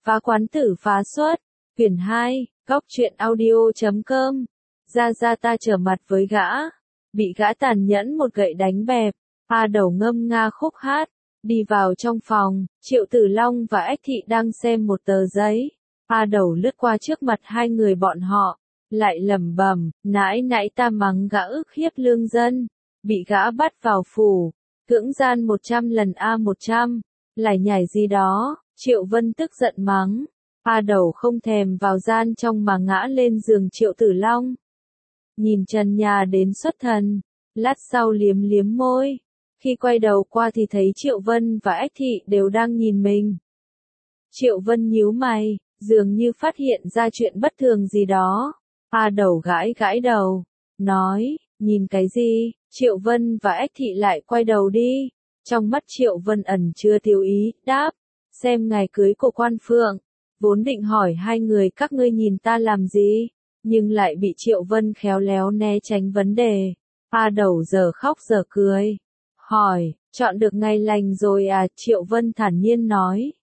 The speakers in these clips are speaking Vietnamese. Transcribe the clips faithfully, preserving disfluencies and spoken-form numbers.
Phá quán tử phá xuất, quyển hai, góc truyện audio chấm com. Ra ra ta trở mặt với gã, bị gã tàn nhẫn một gậy đánh bẹp, A Đầu ngâm nga khúc hát, đi vào trong phòng, Triệu Tử Long và Ách Thị đang xem một tờ giấy. A Đầu lướt qua trước mặt hai người bọn họ, lại lẩm bẩm, nãy nãy ta mắng gã ức hiếp lương dân, bị gã bắt vào phủ, cưỡng gian một trăm lần a một trăm, lại nhảy gì đó. Triệu Vân tức giận mắng, A Đầu không thèm vào gian trong mà ngã lên giường Triệu Tử Long. Nhìn trần nhà đến xuất thần, lát sau liếm liếm môi, khi quay đầu qua thì thấy Triệu Vân và Ách Thị đều đang nhìn mình. Triệu Vân nhíu mày, dường như phát hiện ra chuyện bất thường gì đó. A Đầu gãi gãi đầu, nói, nhìn cái gì? Triệu Vân và Ách Thị lại quay đầu đi. Trong mắt Triệu Vân ẩn chưa tiêu ý, đáp, xem ngày cưới của Quan Phượng. Vốn định hỏi hai người các ngươi nhìn ta làm gì, nhưng lại bị Triệu Vân khéo léo né tránh vấn đề. A Đầu giờ khóc giờ cười, hỏi, chọn được ngày lành rồi à? Triệu Vân thản nhiên nói,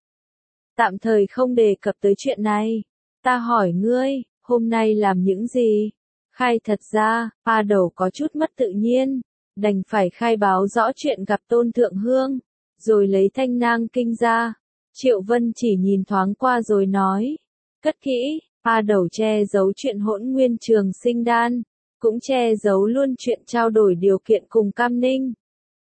tạm thời không đề cập tới chuyện này. Ta hỏi ngươi, hôm nay làm những gì? Khai thật ra, A Đầu có chút mất tự nhiên, đành phải khai báo rõ chuyện gặp Tôn Thượng Hương, rồi lấy thanh nang kinh ra. Triệu Vân chỉ nhìn thoáng qua rồi nói, cất kỹ. A Đầu che giấu chuyện hỗn nguyên trường sinh đan, cũng che giấu luôn chuyện trao đổi điều kiện cùng Cam Ninh.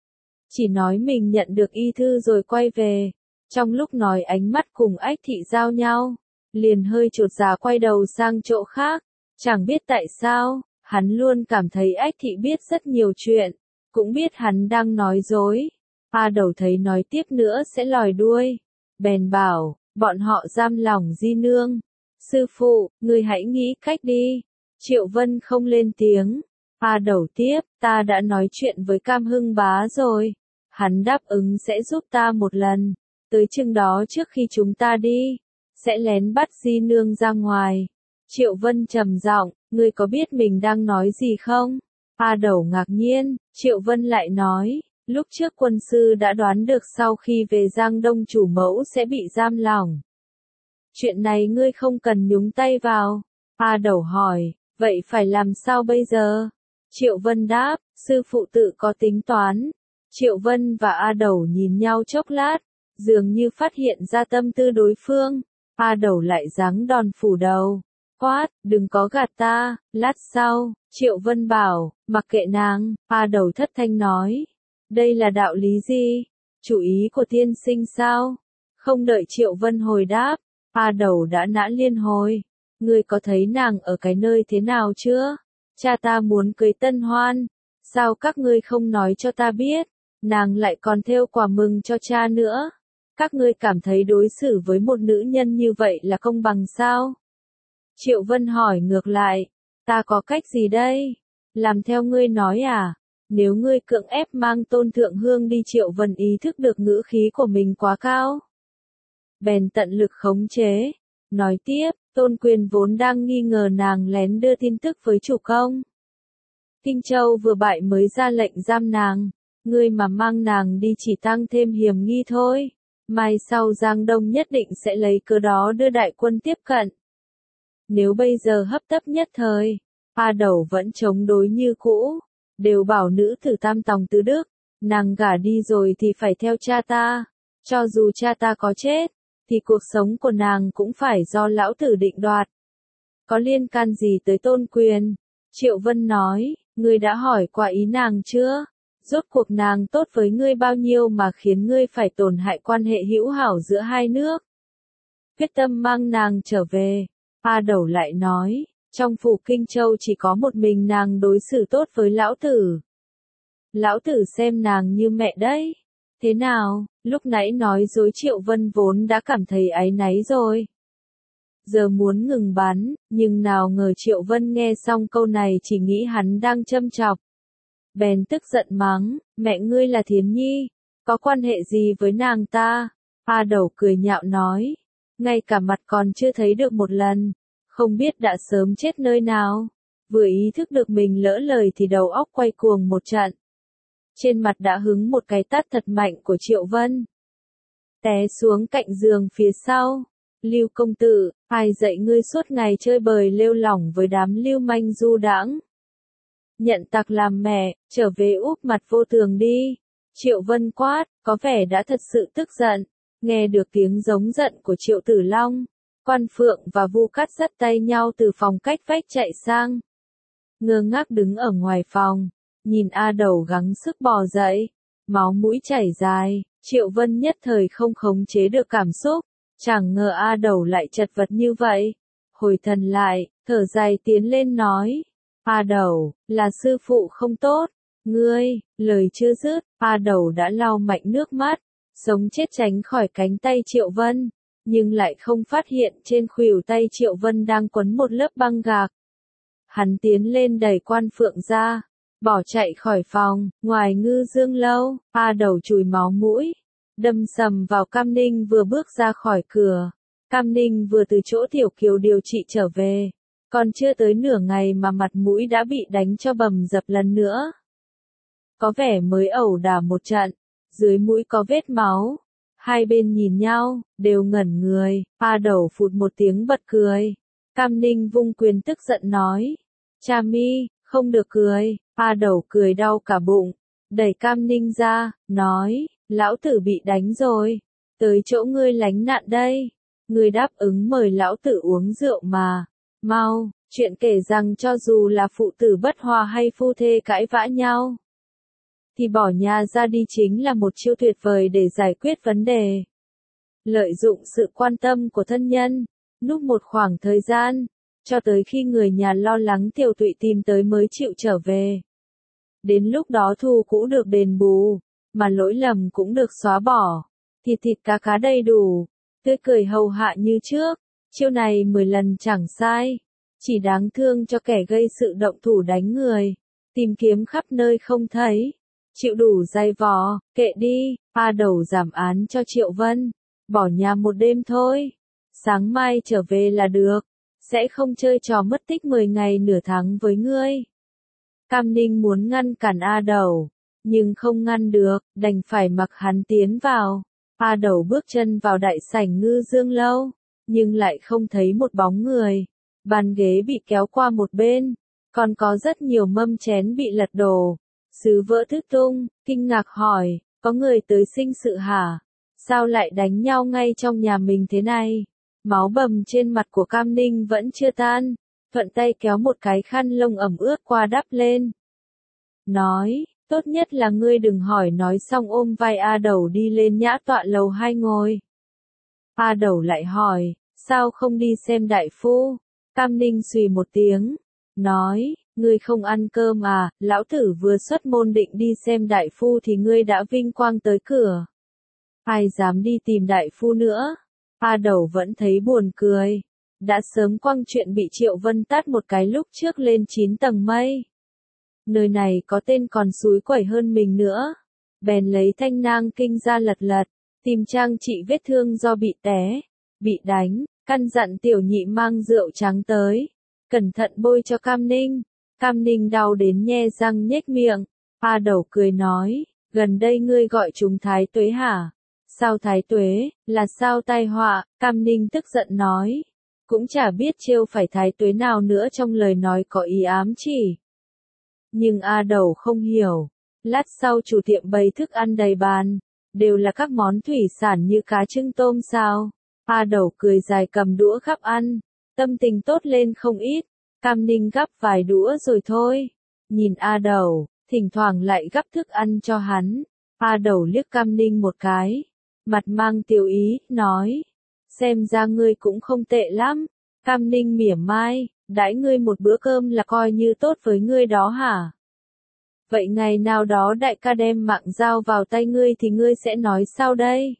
Chỉ nói mình nhận được y thư rồi quay về. Trong lúc nói ánh mắt cùng Ách Thị giao nhau, liền hơi chột dạ quay đầu sang chỗ khác. Chẳng biết tại sao, hắn luôn cảm thấy Ách Thị biết rất nhiều chuyện, cũng biết hắn đang nói dối. A Đầu thấy nói tiếp nữa sẽ lòi đuôi, bèn bảo, bọn họ giam lỏng Di Nương. Sư phụ, ngươi hãy nghĩ cách đi. Triệu Vân không lên tiếng. A Đầu tiếp, ta đã nói chuyện với Cam Hưng bá rồi. Hắn đáp ứng sẽ giúp ta một lần. Tới chừng đó trước khi chúng ta đi, sẽ lén bắt Di Nương ra ngoài. Triệu Vân trầm giọng, ngươi có biết mình đang nói gì không? A Đầu ngạc nhiên, Triệu Vân lại nói, lúc trước quân sư đã đoán được sau khi về Giang Đông chủ mẫu sẽ bị giam lỏng. Chuyện này ngươi không cần nhúng tay vào. A Đầu hỏi, vậy phải làm sao bây giờ? Triệu Vân đáp, sư phụ tự có tính toán. Triệu Vân và A Đầu nhìn nhau chốc lát, dường như phát hiện ra tâm tư đối phương. A Đầu lại giáng đòn phủ đầu, quát, đừng có gạt ta. Lát sau, Triệu Vân bảo, mặc kệ nàng. A Đầu thất thanh nói, đây là đạo lý gì? Chủ ý của tiên sinh sao? Không đợi Triệu Vân hồi đáp, A Đầu đã nã liên hồi, ngươi có thấy nàng ở cái nơi thế nào chưa? Cha ta muốn cưới Tân Hoan, sao các ngươi không nói cho ta biết? Nàng lại còn thêu quà mừng cho cha nữa. Các ngươi cảm thấy đối xử với một nữ nhân như vậy là công bằng sao? Triệu Vân hỏi ngược lại, ta có cách gì đây? Làm theo ngươi nói à? Nếu ngươi cưỡng ép mang Tôn Thượng Hương đi. Triệu Vân ý thức được ngữ khí của mình quá cao, bèn tận lực khống chế, nói tiếp, Tôn Quyền vốn đang nghi ngờ nàng lén đưa tin tức với chủ công. Kinh Châu vừa bại mới ra lệnh giam nàng, ngươi mà mang nàng đi chỉ tăng thêm hiểm nghi thôi. Mai sau Giang Đông nhất định sẽ lấy cớ đó đưa đại quân tiếp cận. Nếu bây giờ hấp tấp nhất thời, A Đầu vẫn chống đối như cũ, đều bảo nữ tử tam tòng tứ đức, nàng gả đi rồi thì phải theo cha ta, cho dù cha ta có chết, thì cuộc sống của nàng cũng phải do lão tử định đoạt. Có liên can gì tới Tôn Quyền? Triệu Vân nói, ngươi đã hỏi qua ý nàng chưa? Rốt cuộc nàng tốt với ngươi bao nhiêu mà khiến ngươi phải tổn hại quan hệ hữu hảo giữa hai nước? Quyết tâm mang nàng trở về. A Đầu lại nói, trong phủ Kinh Châu chỉ có một mình nàng đối xử tốt với lão tử. Lão tử xem nàng như mẹ đấy. Thế nào, lúc nãy nói dối Triệu Vân vốn đã cảm thấy áy náy rồi. Giờ muốn ngừng bắn, nhưng nào ngờ Triệu Vân nghe xong câu này chỉ nghĩ hắn đang châm chọc. Bèn tức giận mắng, mẹ ngươi là Thiến Nhi, có quan hệ gì với nàng ta? A Đầu cười nhạo nói, ngay cả mặt còn chưa thấy được một lần, không biết đã sớm chết nơi nào. Vừa ý thức được mình lỡ lời thì đầu óc quay cuồng một trận. Trên mặt đã hứng một cái tát thật mạnh của Triệu Vân, té xuống cạnh giường phía sau. Lưu công tử, ai dạy ngươi suốt ngày chơi bời lêu lỏng với đám lưu manh du đãng? Nhận tặc làm mẹ, trở về úp mặt vô tường đi. Triệu Vân quát, có vẻ đã thật sự tức giận. Nghe được tiếng giống giận của Triệu Tử Long, Quan Phượng và Vu Cát dắt tay nhau từ phòng cách vách chạy sang. Ngơ ngác đứng ở ngoài phòng, nhìn A Đầu gắng sức bò dậy, máu mũi chảy dài, Triệu Vân nhất thời không khống chế được cảm xúc, chẳng ngờ A Đầu lại chật vật như vậy. Hồi thần lại, thở dài tiến lên nói, A Đầu, là sư phụ không tốt, ngươi, lời chưa dứt, A Đầu đã lau mạnh nước mắt, sống chết tránh khỏi cánh tay Triệu Vân, nhưng lại không phát hiện trên khuỷu tay Triệu Vân đang quấn một lớp băng gạc. Hắn tiến lên đẩy Quan Phượng ra, bỏ chạy khỏi phòng. Ngoài Ngư Dương lâu, A Đầu chùi máu mũi, đâm sầm vào Cam Ninh vừa bước ra khỏi cửa. Cam Ninh vừa từ chỗ Tiểu Kiều điều trị trở về, còn chưa tới nửa ngày mà mặt mũi đã bị đánh cho bầm dập lần nữa. Có vẻ mới ẩu đả một trận, dưới mũi có vết máu. Hai bên nhìn nhau, đều ngẩn người. A Đầu phụt một tiếng bật cười. Cam Ninh vung quyền tức giận nói, Cha mi, không được cười. A Đầu cười đau cả bụng, đẩy Cam Ninh ra, nói, lão tử bị đánh rồi, tới chỗ ngươi lánh nạn đây. Ngươi đáp ứng mời lão tử uống rượu mà. Mau, chuyện kể rằng cho dù là phụ tử bất hòa hay phu thê cãi vã nhau, thì bỏ nhà ra đi chính là một chiêu tuyệt vời để giải quyết vấn đề. Lợi dụng sự quan tâm của thân nhân, núp một khoảng thời gian, cho tới khi người nhà lo lắng Tiểu Tụy tìm tới mới chịu trở về. Đến lúc đó thù cũ được đền bù, mà lỗi lầm cũng được xóa bỏ, thịt thịt cá cá đầy đủ, tươi cười hầu hạ như trước. Chiêu này mười lần chẳng sai, chỉ đáng thương cho kẻ gây sự động thủ đánh người, tìm kiếm khắp nơi không thấy. Chịu đủ dày vò, kệ đi. A Đầu giảm án cho Triệu Vân, bỏ nhà một đêm thôi, sáng mai trở về là được, sẽ không chơi trò mất tích mười ngày nửa tháng với ngươi. Cam Ninh muốn ngăn cản A Đầu, nhưng không ngăn được, đành phải mặc hắn tiến vào. A Đầu bước chân vào đại sảnh Ngư Dương lâu, nhưng lại không thấy một bóng người. Bàn ghế bị kéo qua một bên, còn có rất nhiều mâm chén bị lật đổ, sứ vỡ tứ tung. Kinh ngạc hỏi, có người tới sinh sự hả? Sao lại đánh nhau ngay trong nhà mình thế này? Máu bầm trên mặt của Cam Ninh vẫn chưa tan, thuận tay kéo một cái khăn lông ẩm ướt qua đắp lên. Nói, tốt nhất là ngươi đừng hỏi. Nói xong ôm vai A Đầu đi lên nhã tọa lầu hai ngồi. A Đầu lại hỏi, sao không đi xem đại phu? Cam Ninh xùy một tiếng, nói, ngươi không ăn cơm à? Lão tử vừa xuất môn định đi xem đại phu thì ngươi đã vinh quang tới cửa. Ai dám đi tìm đại phu nữa? A Đầu vẫn thấy buồn cười, đã sớm quăng chuyện bị Triệu Vân tát một cái lúc trước lên chín tầng mây. Nơi này có tên còn xúi quẩy hơn mình nữa. Bèn lấy thanh nang kinh ra lật lật, tìm trang trị vết thương do bị té, bị đánh, căn dặn Tiểu Nhị mang rượu trắng tới, cẩn thận bôi cho Cam Ninh. Cam Ninh đau đến nhe răng nhếch miệng. A Đầu cười nói, gần đây ngươi gọi chúng Thái Tuế hả? Sao Thái Tuế, là sao tai họa? Cam Ninh tức giận nói, cũng chả biết trêu phải Thái Tuế nào nữa, trong lời nói có ý ám chỉ. Nhưng A Đầu không hiểu. Lát sau chủ tiệm bày thức ăn đầy bàn, đều là các món thủy sản như cá trưng tôm sao. A Đầu cười dài cầm đũa gắp ăn, tâm tình tốt lên không ít. Cam Ninh gắp vài đũa rồi thôi. Nhìn A Đầu, thỉnh thoảng lại gắp thức ăn cho hắn. A Đầu liếc Cam Ninh một cái, mặt mang tiêu ý, nói, xem ra ngươi cũng không tệ lắm. Cam Ninh mỉa mai, đãi ngươi một bữa cơm là coi như tốt với ngươi đó hả? Vậy ngày nào đó đại ca đem mạng giao vào tay ngươi thì ngươi sẽ nói sao đây?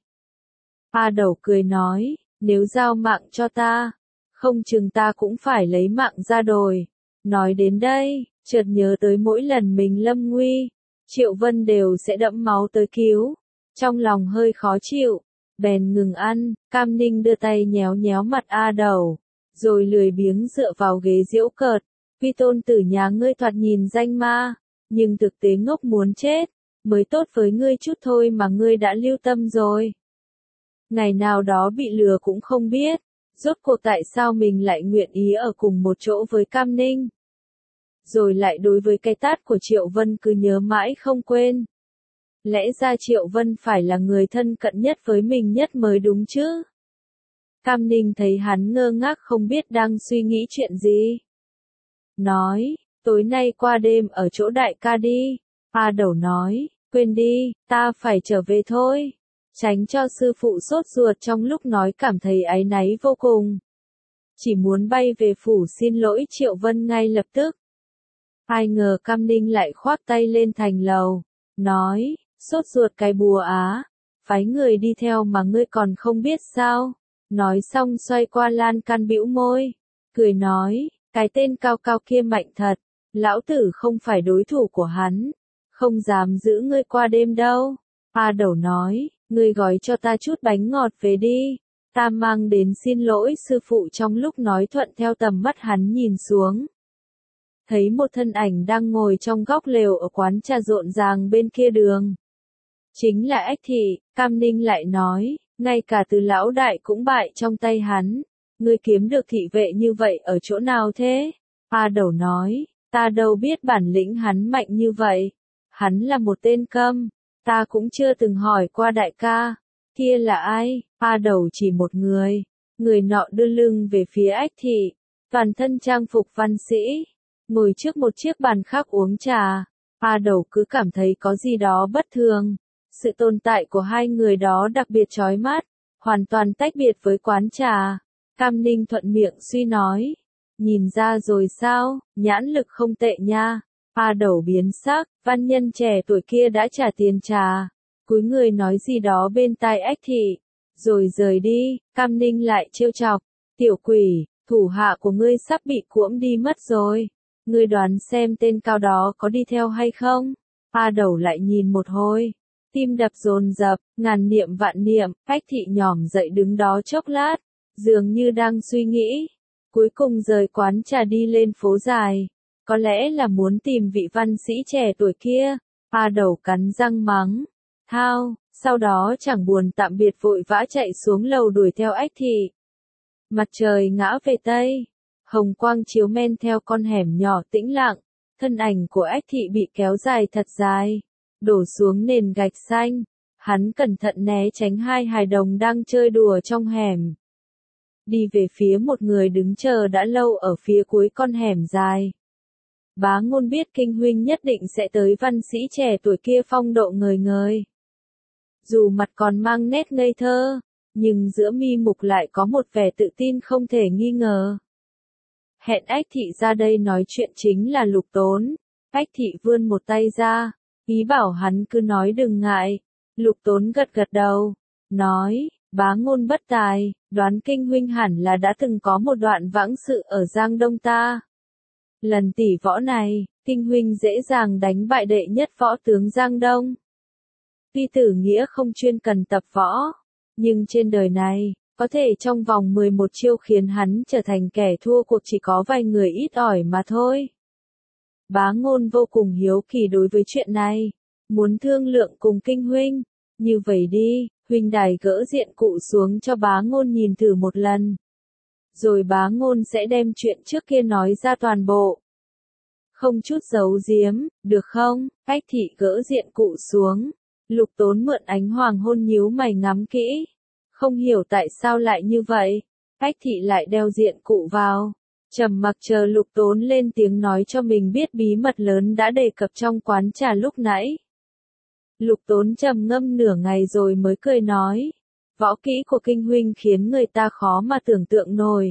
A Đầu cười nói, nếu giao mạng cho ta, không chừng ta cũng phải lấy mạng ra đồi. Nói đến đây, chợt nhớ tới mỗi lần mình lâm nguy, Triệu Vân đều sẽ đẫm máu tới cứu. Trong lòng hơi khó chịu, bèn ngừng ăn. Cam Ninh đưa tay nhéo nhéo mặt A Đầu, rồi lười biếng dựa vào ghế giễu cợt. Vì tôn tử nhà ngươi thoạt nhìn danh ma, nhưng thực tế ngốc muốn chết, mới tốt với ngươi chút thôi mà ngươi đã lưu tâm rồi. Ngày nào đó bị lừa cũng không biết, Rốt cuộc tại sao mình lại nguyện ý ở cùng một chỗ với Cam Ninh? Rồi lại đối với cái tát của Triệu Vân cứ nhớ mãi không quên. Lẽ ra Triệu Vân phải là người thân cận nhất với mình nhất mới đúng chứ? Cam Ninh thấy hắn ngơ ngác không biết đang suy nghĩ chuyện gì. Nói, tối nay qua đêm ở chỗ đại ca đi. A Đầu nói, quên đi, ta phải trở về thôi. Tránh cho sư phụ sốt ruột trong lúc nói cảm thấy áy náy vô cùng. Chỉ muốn bay về phủ xin lỗi Triệu Vân ngay lập tức. Ai ngờ Cam Ninh lại khoác tay lên thành lầu. Nói, sốt ruột cái bùa á. Phái người đi theo mà ngươi còn không biết sao. Nói xong xoay qua lan can bĩu môi. Cười nói, cái tên cao cao kia mạnh thật. Lão tử không phải đối thủ của hắn. Không dám giữ ngươi qua đêm đâu. A Đầu nói, ngươi gói cho ta chút bánh ngọt về đi. Ta mang đến xin lỗi sư phụ. Trong lúc nói thuận theo tầm mắt hắn nhìn xuống. Thấy một thân ảnh đang ngồi trong góc lều ở quán trà rộn ràng bên kia đường. Chính là Ách Thị. Cam Ninh lại nói, ngay cả Từ lão đại cũng bại trong tay hắn. Ngươi kiếm được thị vệ như vậy ở chỗ nào thế? A Đầu nói, ta đâu biết bản lĩnh hắn mạnh như vậy. Hắn là một tên câm. Ta cũng chưa từng hỏi qua đại ca. Kia là ai? A Đầu chỉ một người. Người nọ đưa lưng về phía Ách Thị. Toàn thân trang phục văn sĩ. Ngồi trước một chiếc bàn khác uống trà. A Đầu cứ cảm thấy có gì đó bất thường. Sự tồn tại của hai người đó đặc biệt chói mắt. Hoàn toàn tách biệt với quán trà. Cam Ninh thuận miệng suy nói. Nhìn ra rồi sao, nhãn lực không tệ nha. A Đầu biến sắc, văn nhân trẻ tuổi kia đã trả tiền trà. Cúi người nói gì đó bên tai Ách Thị. Rồi rời đi. Cam Ninh lại trêu chọc. Tiểu quỷ, thủ hạ của ngươi sắp bị cuỗm đi mất rồi. Ngươi đoán xem tên cao đó có đi theo hay không? A Đầu lại nhìn một hồi. Tim đập dồn dập, ngàn niệm vạn niệm. Ách Thị nhỏm dậy đứng đó chốc lát. Dường như đang suy nghĩ. Cuối cùng rời quán trà đi lên phố dài. Có lẽ là muốn tìm vị văn sĩ trẻ tuổi kia. A Đầu cắn răng mắng. Thao, sau đó chẳng buồn tạm biệt vội vã chạy xuống lầu đuổi theo Ách Thị. Mặt trời ngã về Tây. Hồng quang chiếu men theo con hẻm nhỏ tĩnh lặng. Thân ảnh của Ách Thị bị kéo dài thật dài. Đổ xuống nền gạch xanh. Hắn cẩn thận né tránh hai hài đồng đang chơi đùa trong hẻm. Đi về phía một người đứng chờ đã lâu ở phía cuối con hẻm dài. Bá Ngôn biết Kinh huynh nhất định sẽ tới văn sĩ trẻ tuổi kia phong độ ngời ngời. Dù mặt còn mang nét ngây thơ, nhưng giữa mi mục lại có một vẻ tự tin không thể nghi ngờ. Hẹn Ách Thị ra đây nói chuyện chính là Lục Tốn. Ách Thị vươn một tay ra, ý bảo hắn cứ nói đừng ngại. Lục Tốn gật gật đầu, nói, Bá Ngôn bất tài, đoán Kinh huynh hẳn là đã từng có một đoạn vãng sự ở Giang Đông ta. Lần tỷ võ này, Kinh huynh dễ dàng đánh bại đệ nhất võ tướng Giang Đông. Tuy Tử Nghĩa không chuyên cần tập võ, nhưng trên đời này, có thể trong vòng mười một chiêu khiến hắn trở thành kẻ thua cuộc chỉ có vài người ít ỏi mà thôi. Bá Ngôn vô cùng hiếu kỳ đối với chuyện này, muốn thương lượng cùng Kinh huynh. Như vậy đi, huynh đài gỡ diện cụ xuống cho Bá Ngôn nhìn thử một lần. Rồi Bá Ngôn sẽ đem chuyện trước kia nói ra toàn bộ. Không chút giấu giếm, được không? Ách Thị gỡ diện cụ xuống. Lục Tốn mượn ánh hoàng hôn nhíu mày ngắm kỹ. Không hiểu tại sao lại như vậy. Ách Thị lại đeo diện cụ vào. Trầm mặc chờ Lục Tốn lên tiếng nói cho mình biết bí mật lớn đã đề cập trong quán trà lúc nãy. Lục Tốn trầm ngâm nửa ngày rồi mới cười nói. Võ kỹ của Kinh huynh khiến người ta khó mà tưởng tượng nổi.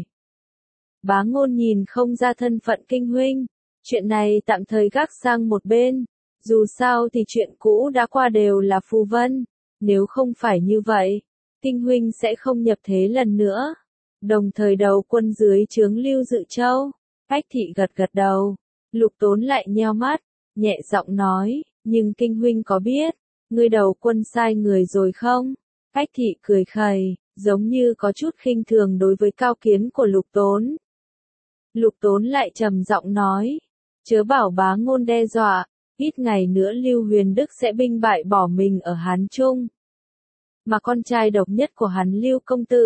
Bá Ngôn nhìn không ra thân phận Kinh huynh. Chuyện này tạm thời gác sang một bên. Dù sao thì chuyện cũ đã qua đều là phù vân. Nếu không phải như vậy, Kinh huynh sẽ không nhập thế lần nữa. Đồng thời đầu quân dưới trướng Lưu Dự Châu. Ách Thị gật gật đầu. Lục Tốn lại nheo mắt, nhẹ giọng nói, nhưng Kinh huynh có biết, ngươi đầu quân sai người rồi không? Ách Thị cười khẩy, giống như có chút khinh thường đối với cao kiến của Lục Tốn. Lục Tốn lại trầm giọng nói, chớ bảo Bá Ngôn đe dọa, ít ngày nữa Lưu Huyền Đức sẽ binh bại bỏ mình ở Hán Trung. Mà con trai độc nhất của hắn Lưu công tử,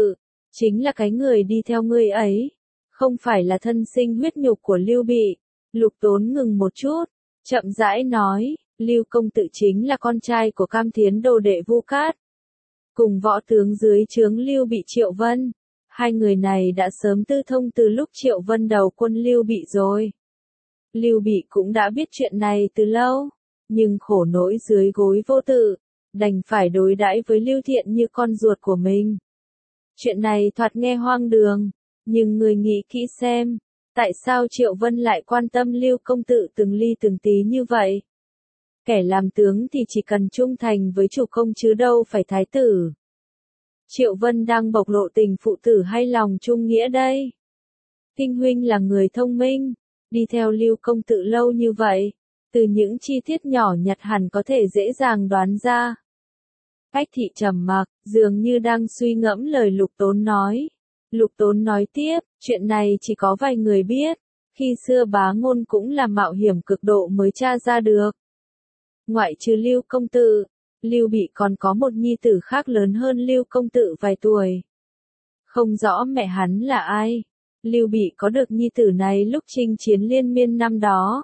chính là cái người đi theo ngươi ấy, không phải là thân sinh huyết nhục của Lưu Bị. Lục Tốn ngừng một chút, chậm rãi nói, Lưu công tử chính là con trai của Cam Thiến đồ đệ Vu Cát, cùng võ tướng dưới trướng Lưu Bị Triệu Vân. Hai người này đã sớm tư thông từ lúc Triệu Vân đầu quân Lưu Bị rồi. Lưu Bị cũng đã biết chuyện này từ lâu, nhưng khổ nỗi dưới gối vô tự, đành phải đối đãi với Lưu Thiện như con ruột của mình. Chuyện này thoạt nghe hoang đường, nhưng người nghĩ kỹ xem, tại sao Triệu Vân lại quan tâm Lưu công tử từng ly từng tí như vậy? Kẻ làm tướng thì chỉ cần trung thành với chủ công chứ đâu phải thái tử. Triệu Vân đang bộc lộ tình phụ tử hay lòng trung nghĩa đây? Kinh huynh là người thông minh, đi theo Lưu công tử lâu như vậy, từ những chi tiết nhỏ nhặt hẳn có thể dễ dàng đoán ra. Bách Thị trầm mặc, dường như đang suy ngẫm lời Lục Tốn nói. Lục Tốn nói tiếp, chuyện này chỉ có vài người biết, khi xưa Bá Ngôn cũng là mạo hiểm cực độ mới tra ra được. Ngoại trừ Lưu công tử, Lưu Bị còn có một nhi tử khác lớn hơn Lưu công tử vài tuổi. Không rõ mẹ hắn là ai. Lưu Bị có được nhi tử này lúc chinh chiến liên miên năm đó.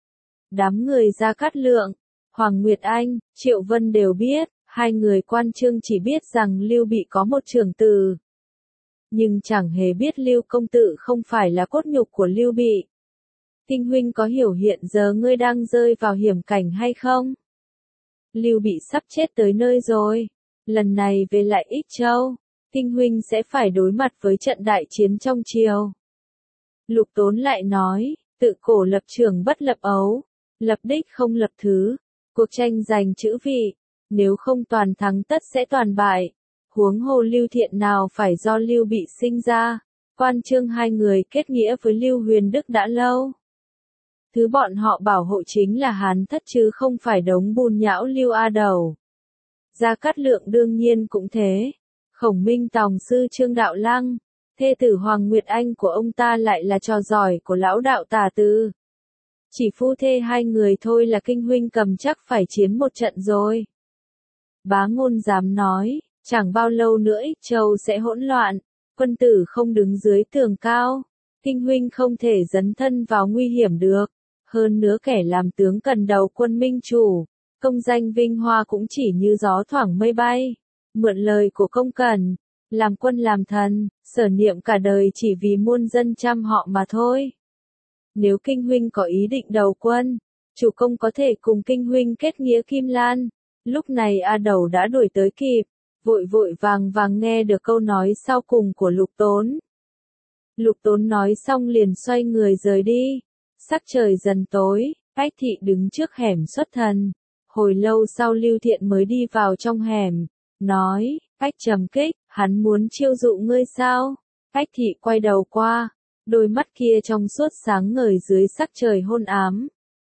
Đám người Gia Cát Lượng, Hoàng Nguyệt Anh, Triệu Vân đều biết, hai người quan chương chỉ biết rằng Lưu Bị có một trưởng tử. Nhưng chẳng hề biết Lưu công tử không phải là cốt nhục của Lưu Bị. Kinh huynh có hiểu hiện giờ ngươi đang rơi vào hiểm cảnh hay không? Lưu Bị sắp chết tới nơi rồi. Lần này về lại Ích Châu, Kinh huynh sẽ phải đối mặt với trận đại chiến trong triều. Lục Tốn lại nói, tự cổ lập trường bất lập ấu, lập đích không lập thứ, cuộc tranh giành chữ vị, nếu không toàn thắng tất sẽ toàn bại. Huống hồ Lưu Thiện nào phải do Lưu Bị sinh ra, quan chương hai người kết nghĩa với Lưu Huyền Đức đã lâu. Thứ bọn họ bảo hộ chính là Hán thất chứ không phải đống bùn nhão Lưu A Đầu. Gia Cát Lượng đương nhiên cũng thế. Khổng Minh Tòng sư Trương Đạo Lăng, thê tử Hoàng Nguyệt Anh của ông ta lại là trò giỏi của lão đạo Tả Tư. Chỉ phu thê hai người thôi là kinh huynh cầm chắc phải chiến một trận rồi. Bá Ngôn dám nói, chẳng bao lâu nữa Ích Châu sẽ hỗn loạn, quân tử không đứng dưới tường cao, kinh huynh không thể dấn thân vào nguy hiểm được. Hơn nữa kẻ làm tướng cần đầu quân minh chủ, công danh vinh hoa cũng chỉ như gió thoảng mây bay. Mượn lời của công Cẩn, làm quân làm thần, sở niệm cả đời chỉ vì muôn dân chăm họ mà thôi. Nếu kinh huynh có ý định đầu quân, chủ công có thể cùng kinh huynh kết nghĩa Kim Lan. Lúc này A Đầu đã đuổi tới kịp, vội vội vàng vàng nghe được câu nói sau cùng của Lục Tốn. Lục Tốn nói xong liền xoay người rời đi. Sắc trời dần tối, Bách Thị đứng trước hẻm xuất thần. Hồi lâu sau Lưu Thiện mới đi vào trong hẻm, nói, Bách Trầm Kích, hắn muốn chiêu dụ ngươi sao? Bách Thị quay đầu qua, đôi mắt kia trong suốt sáng ngời dưới sắc trời hôn ám.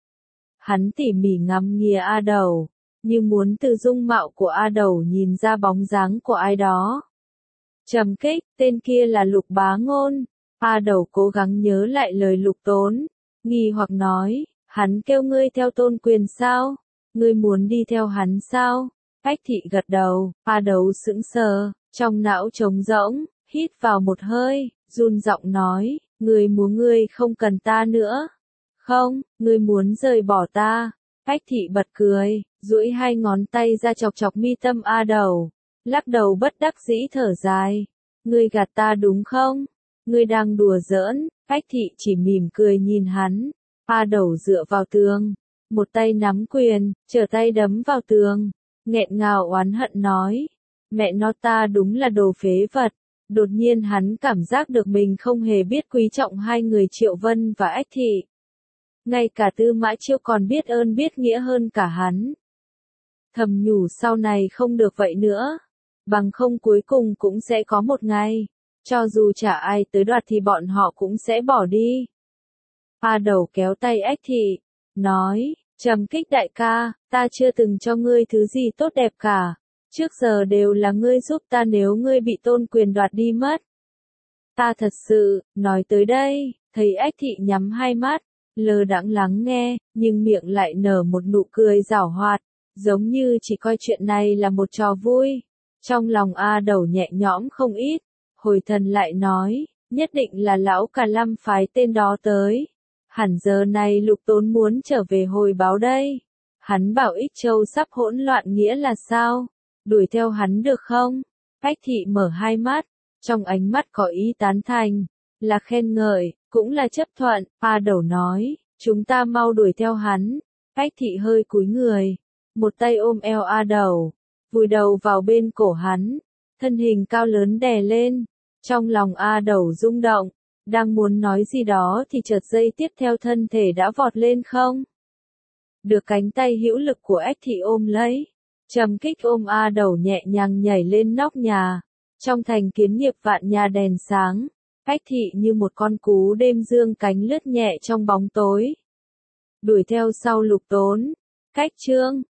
Hắn tỉ mỉ ngắm nghía A Đầu, như muốn từ dung mạo của A Đầu nhìn ra bóng dáng của ai đó. Trầm Kích, tên kia là Lục Bá Ngôn. A Đầu cố gắng nhớ lại lời Lục Tốn, nghi hoặc nói, hắn kêu ngươi theo Tôn Quyền sao? Ngươi muốn đi theo hắn sao? Bách Thị gật đầu, A Đầu sững sờ, trong não trống rỗng, hít vào một hơi, run giọng nói, ngươi muốn ngươi không cần ta nữa. Không, ngươi muốn rời bỏ ta. Bách Thị bật cười, duỗi hai ngón tay ra chọc chọc mi tâm A Đầu, lắc đầu bất đắc dĩ thở dài. Ngươi gạt ta đúng không? Ngươi đang đùa giỡn. Bách Thị chỉ mỉm cười nhìn hắn. A Đầu dựa vào tường, một tay nắm quyền, trở tay đấm vào tường, nghẹn ngào oán hận nói, mẹ nó ta đúng là đồ phế vật. Đột nhiên hắn cảm giác được mình không hề biết quý trọng hai người Triệu Vân và Ách Thị. Ngay cả Tư Mã Chiêu còn biết ơn biết nghĩa hơn cả hắn. Thầm nhủ sau này không được vậy nữa, bằng không cuối cùng cũng sẽ có một ngày, cho dù chả ai tới đoạt thì bọn họ cũng sẽ bỏ đi. A Đầu kéo tay Ách Thị, nói, Trầm Kích đại ca, ta chưa từng cho ngươi thứ gì tốt đẹp cả, trước giờ đều là ngươi giúp ta nếu ngươi bị Tôn Quyền đoạt đi mất. Ta thật sự, nói tới đây, thấy Ách Thị nhắm hai mắt, lơ đãng lắng nghe, nhưng miệng lại nở một nụ cười giảo hoạt, giống như chỉ coi chuyện này là một trò vui. Trong lòng A Đầu nhẹ nhõm không ít, Hồi thần lại nói, nhất định là lão Cà Lâm phái tên đó tới. Hẳn giờ này Lục Tốn muốn trở về hồi báo đây. Hắn bảo Ích Châu sắp hỗn loạn nghĩa là sao? Đuổi theo hắn được không? Ách Thị mở hai mắt, trong ánh mắt có ý tán thành, là khen ngợi, cũng là chấp thuận. A Đầu nói, chúng ta mau đuổi theo hắn. Ách Thị hơi cúi người, một tay ôm eo A Đầu, vùi đầu vào bên cổ hắn, thân hình cao lớn đè lên. Trong lòng A Đầu rung động, đang muốn nói gì đó thì chợt giây tiếp theo thân thể đã vọt lên không. Được cánh tay hữu lực của Ách Thị ôm lấy, Trầm Kích ôm A Đầu nhẹ nhàng nhảy lên nóc nhà. Trong thành Kiến Nghiệp vạn nhà đèn sáng, Ách Thị như một con cú đêm dương cánh lướt nhẹ trong bóng tối. Đuổi theo sau Lục Tốn, cách chương